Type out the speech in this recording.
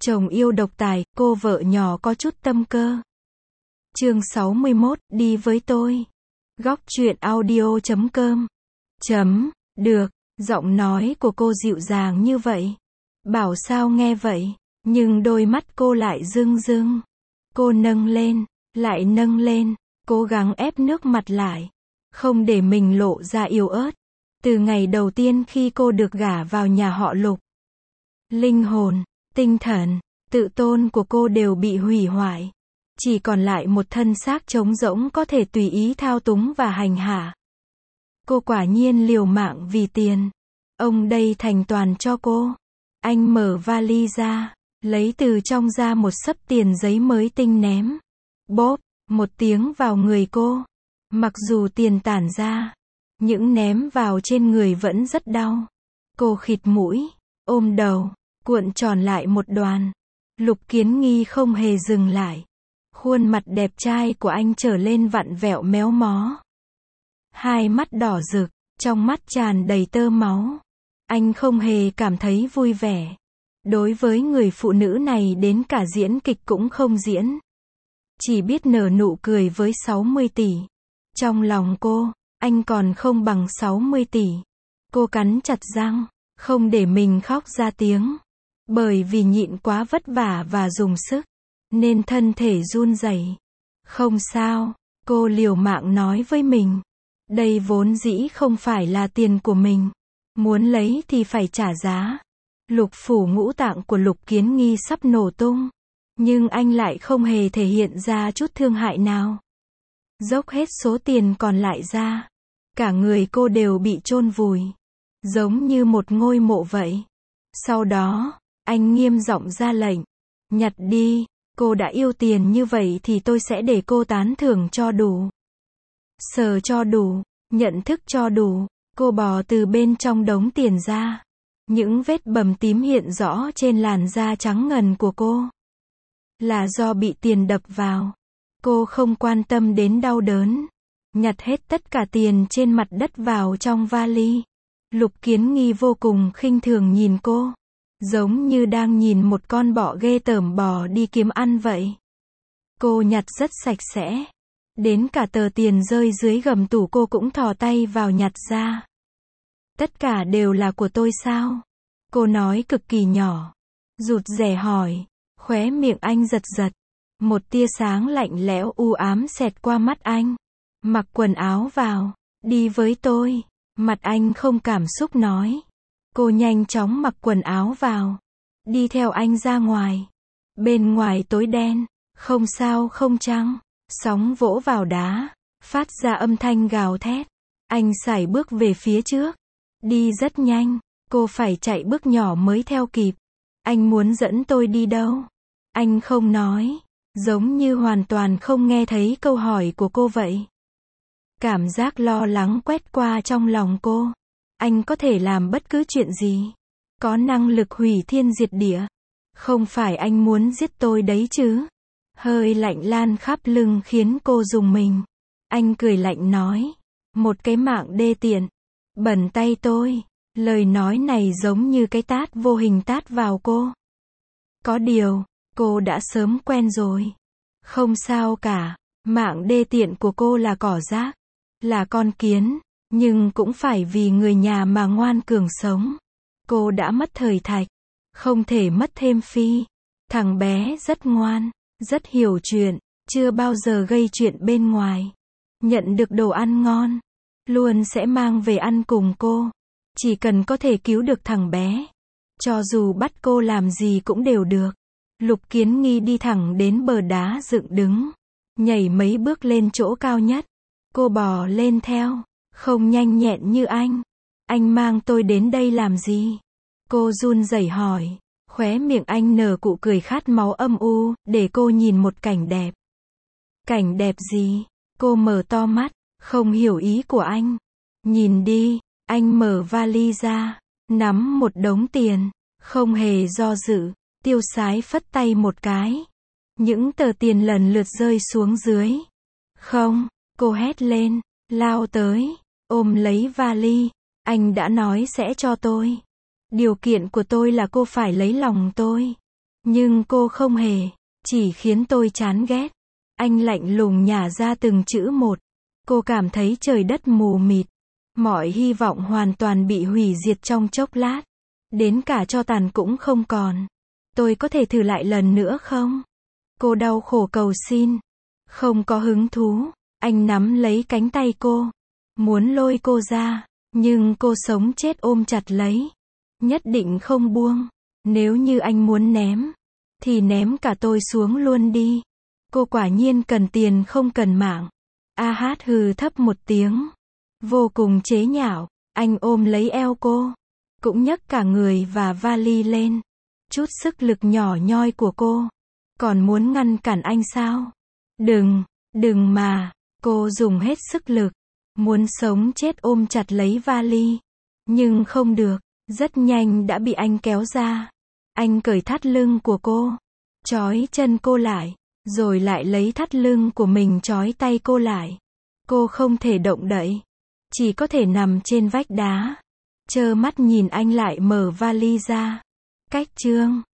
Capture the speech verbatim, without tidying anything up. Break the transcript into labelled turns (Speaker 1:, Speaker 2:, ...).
Speaker 1: Chồng yêu độc tài, cô vợ nhỏ có chút tâm cơ. Chương sáu mươi mốt, đi với tôi. Góc truyện audio chấm com. Chấm, được, giọng nói của cô dịu dàng như vậy. Bảo sao nghe vậy, nhưng đôi mắt cô lại rưng rưng. Cô nâng lên, lại nâng lên, cố gắng ép nước mặt lại, không để mình lộ ra yếu ớt. Từ ngày đầu tiên khi cô được gả vào nhà họ Lục, linh hồn, tinh thần, tự tôn của cô đều bị hủy hoại. Chỉ còn lại một thân xác trống rỗng có thể tùy ý thao túng và hành hạ. Cô quả nhiên liều mạng vì tiền. Ông đây thành toàn cho cô. Anh mở vali ra, lấy từ trong ra một xấp tiền giấy mới tinh ném. Bốp, một tiếng vào người cô. Mặc dù tiền tản ra, những ném vào trên người vẫn rất đau. Cô khịt mũi, ôm đầu, cuộn tròn lại một đoàn. Lục Kiến Nghi không hề dừng lại. Khuôn mặt đẹp trai của anh trở lên vặn vẹo méo mó. Hai mắt đỏ rực, trong mắt tràn đầy tơ máu. Anh không hề cảm thấy vui vẻ. Đối với người phụ nữ này đến cả diễn kịch cũng không diễn. Chỉ biết nở nụ cười với sáu mươi tỷ. Trong lòng cô, anh còn không bằng sáu mươi tỷ. Cô cắn chặt răng, không để mình khóc ra tiếng. Bởi vì nhịn quá vất vả và dùng sức, nên thân thể run rẩy. Không sao, cô liều mạng nói với mình. Đây vốn dĩ không phải là tiền của mình. Muốn lấy thì phải trả giá. Lục phủ ngũ tạng của Lục Kiến Nghi sắp nổ tung. Nhưng anh lại không hề thể hiện ra chút thương hại nào. Dốc hết số tiền còn lại ra. Cả người cô đều bị chôn vùi. Giống như một ngôi mộ vậy. Sau đó, anh nghiêm giọng ra lệnh. Nhặt đi, cô đã yêu tiền như vậy thì tôi sẽ để cô tán thưởng cho đủ. Sờ cho đủ, nhận thức cho đủ. Cô bò từ bên trong đống tiền ra. Những vết bầm tím hiện rõ trên làn da trắng ngần của cô. Là do bị tiền đập vào. Cô không quan tâm đến đau đớn. Nhặt hết tất cả tiền trên mặt đất vào trong vali. Lục Kiến Nghi vô cùng khinh thường nhìn cô. Giống như đang nhìn một con bọ ghê tởm bò đi kiếm ăn vậy. Cô nhặt rất sạch sẽ. Đến cả tờ tiền rơi dưới gầm tủ cô cũng thò tay vào nhặt ra. Tất cả đều là của tôi sao? Cô nói cực kỳ nhỏ. Rụt rè hỏi. Khóe miệng anh giật giật. Một tia sáng lạnh lẽo u ám xẹt qua mắt anh. Mặc quần áo vào. Đi với tôi. Mặt anh không cảm xúc nói. Cô nhanh chóng mặc quần áo vào. Đi theo anh ra ngoài. Bên ngoài tối đen. Không sao không trăng. Sóng vỗ vào đá. Phát ra âm thanh gào thét. Anh sải bước về phía trước. Đi rất nhanh. Cô phải chạy bước nhỏ mới theo kịp. Anh muốn dẫn tôi đi đâu? Anh không nói. Giống như hoàn toàn không nghe thấy câu hỏi của cô vậy. Cảm giác lo lắng quét qua trong lòng cô. Anh có thể làm bất cứ chuyện gì. Có năng lực hủy thiên diệt địa. Không phải anh muốn giết tôi đấy chứ. Hơi lạnh lan khắp lưng khiến cô rùng mình. Anh cười lạnh nói. Một cái mạng đê tiện. Bẩn tay tôi. Lời nói này giống như cái tát vô hình tát vào cô. Có điều, cô đã sớm quen rồi. Không sao cả. Mạng đê tiện của cô là cỏ rác. Là con kiến. Nhưng cũng phải vì người nhà mà ngoan cường sống. Cô đã mất thời Thạch. Không thể mất thêm Phi. Thằng bé rất ngoan. Rất hiểu chuyện. Chưa bao giờ gây chuyện bên ngoài. Nhận được đồ ăn ngon. Luôn sẽ mang về ăn cùng cô. Chỉ cần có thể cứu được thằng bé. Cho dù bắt cô làm gì cũng đều được. Lục Kiến Nghi đi thẳng đến bờ đá dựng đứng. Nhảy mấy bước lên chỗ cao nhất. Cô bò lên theo. Không nhanh nhẹn như anh. Anh mang tôi đến đây làm gì? Cô run rẩy hỏi. Khóe miệng anh nở cụ cười khát máu âm u. Để cô nhìn một cảnh đẹp. Cảnh đẹp gì? Cô mở to mắt. Không hiểu ý của anh. Nhìn đi. Anh mở vali ra. Nắm một đống tiền. Không hề do dự. Tiêu sái phất tay một cái. Những tờ tiền lần lượt rơi xuống dưới. Không. Cô hét lên. Lao tới. Ôm lấy vali. Anh đã nói sẽ cho tôi. Điều kiện của tôi là cô phải lấy lòng tôi. Nhưng cô không hề, chỉ khiến tôi chán ghét. Anh lạnh lùng nhả ra từng chữ một. Cô cảm thấy trời đất mù mịt. Mọi hy vọng hoàn toàn bị hủy diệt trong chốc lát. Đến cả tro tàn cũng không còn. Tôi có thể thử lại lần nữa không? Cô đau khổ cầu xin. Không có hứng thú. Anh nắm lấy cánh tay cô. Muốn lôi cô ra. Nhưng cô sống chết ôm chặt lấy. Nhất định không buông. Nếu như anh muốn ném. Thì ném cả tôi xuống luôn đi. Cô quả nhiên cần tiền không cần mạng. A hát hừ thấp một tiếng. Vô cùng chế nhạo. Anh ôm lấy eo cô. Cũng nhấc cả người và vali lên. Chút sức lực nhỏ nhoi của cô. Còn muốn ngăn cản anh sao? Đừng, đừng mà. Cô dùng hết sức lực. Muốn sống chết ôm chặt lấy vali. Nhưng không được. Rất nhanh đã bị anh kéo ra. Anh cởi thắt lưng của cô. Trói chân cô lại. Rồi lại lấy thắt lưng của mình trói tay cô lại. Cô không thể động đậy. Chỉ có thể nằm trên vách đá. Trơ mắt nhìn anh lại mở vali ra. Cách chương